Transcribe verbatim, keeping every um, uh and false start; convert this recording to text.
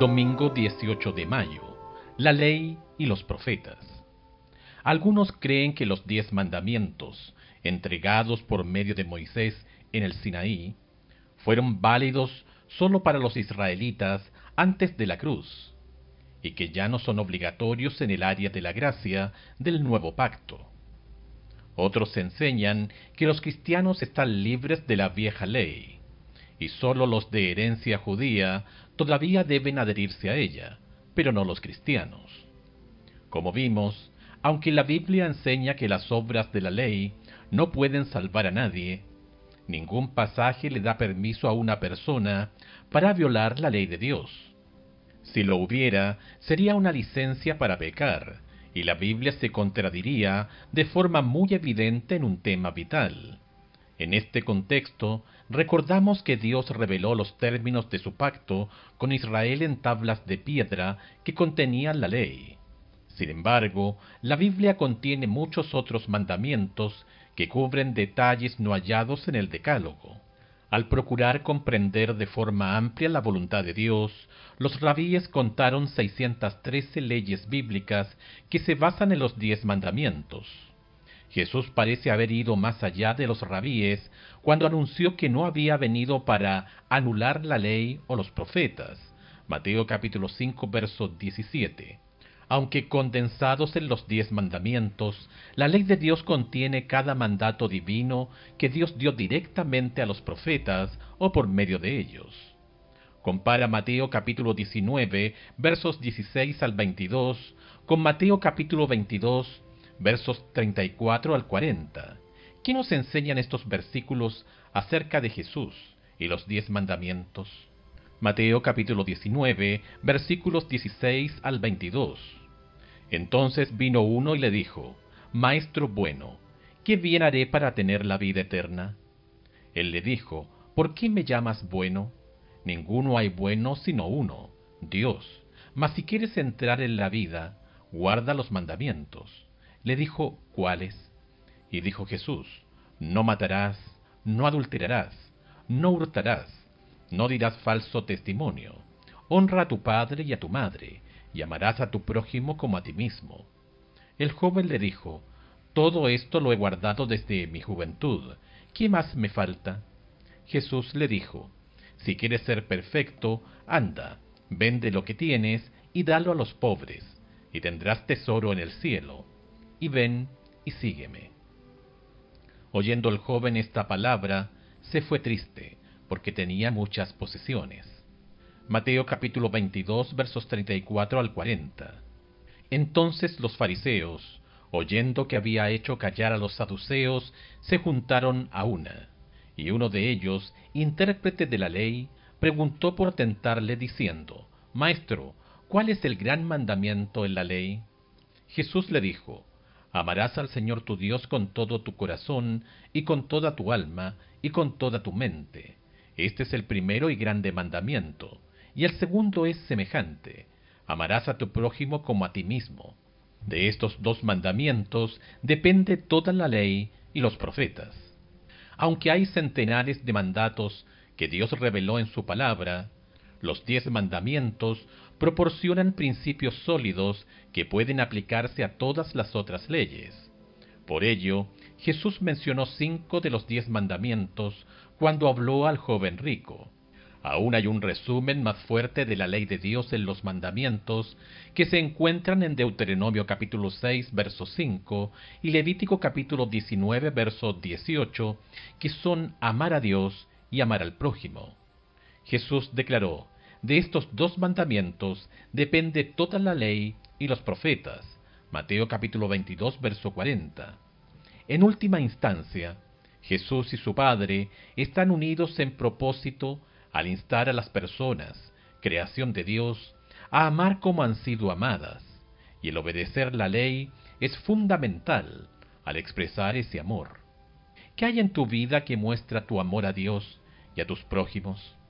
Domingo dieciocho de mayo. La ley y los profetas. Algunos creen que los diez mandamientos, entregados por medio de Moisés en el Sinaí, fueron válidos sólo para los israelitas antes de la cruz, y que ya no son obligatorios en el área de la gracia del nuevo pacto. Otros enseñan que los cristianos están libres de la vieja ley, y sólo los de herencia judía todavía deben adherirse a ella, pero no los cristianos. Como vimos, aunque la Biblia enseña que las obras de la ley no pueden salvar a nadie, ningún pasaje le da permiso a una persona para violar la ley de Dios. Si lo hubiera, sería una licencia para pecar, y la Biblia se contradiría de forma muy evidente en un tema vital. En este contexto, recordamos que Dios reveló los términos de su pacto con Israel en tablas de piedra que contenían la ley. Sin embargo, la Biblia contiene muchos otros mandamientos que cubren detalles no hallados en el Decálogo. Al procurar comprender de forma amplia la voluntad de Dios, los rabíes contaron seiscientas trece leyes bíblicas que se basan en los diez mandamientos. Jesús parece haber ido más allá de los rabíes cuando anunció que no había venido para anular la ley o los profetas. Mateo capítulo cinco, verso diecisiete. Aunque condensados en los diez mandamientos, la ley de Dios contiene cada mandato divino que Dios dio directamente a los profetas o por medio de ellos. Compara Mateo capítulo diecinueve, versos dieciséis al veintidós, con Mateo capítulo veintidós, versos treinta y cuatro al cuarenta. ¿Qué nos enseñan estos versículos acerca de Jesús y los diez mandamientos? Mateo capítulo diecinueve, versículos dieciséis al veintidós. Entonces vino uno y le dijo: Maestro bueno, ¿qué bien haré para tener la vida eterna? Él le dijo: ¿Por qué me llamas bueno? Ninguno hay bueno sino uno, Dios. Mas si quieres entrar en la vida, guarda los mandamientos. Le dijo: ¿Cuáles? Y dijo Jesús: No matarás, no adulterarás, no hurtarás, no dirás falso testimonio, honra a tu padre y a tu madre, y amarás a tu prójimo como a ti mismo. El joven le dijo: Todo esto lo he guardado desde mi juventud, ¿qué más me falta? Jesús le dijo: Si quieres ser perfecto, anda, vende lo que tienes y dalo a los pobres, y tendrás tesoro en el cielo, y ven y sígueme. Oyendo el joven esta palabra, se fue triste, porque tenía muchas posesiones. Mateo capítulo veintidós, versos treinta y cuatro al cuarenta. Entonces los fariseos, oyendo que había hecho callar a los saduceos, se juntaron a una, y uno de ellos, intérprete de la ley, preguntó por tentarle diciendo: Maestro, ¿cuál es el gran mandamiento en la ley? Jesús le dijo: Amarás al Señor tu Dios con todo tu corazón, y con toda tu alma, y con toda tu mente. Este es el primero y grande mandamiento. Y el segundo es semejante: amarás a tu prójimo como a ti mismo. De estos dos mandamientos depende toda la ley y los profetas. Aunque hay centenares de mandatos que Dios reveló en su palabra, los diez mandamientos proporcionan principios sólidos que pueden aplicarse a todas las otras leyes. Por ello, Jesús mencionó cinco de los diez mandamientos cuando habló al joven rico. Aún hay un resumen más fuerte de la ley de Dios en los mandamientos que se encuentran en Deuteronomio capítulo seis, verso cinco y Levítico capítulo diecinueve, verso dieciocho, que son amar a Dios y amar al prójimo. Jesús declaró: de estos dos mandamientos depende toda la ley y los profetas. Mateo capítulo veintidós, verso cuarenta. En última instancia, Jesús y su Padre están unidos en propósito al instar a las personas, creación de Dios, a amar como han sido amadas, y el obedecer la ley es fundamental al expresar ese amor. ¿Qué hay en tu vida que muestra tu amor a Dios y a tus prójimos?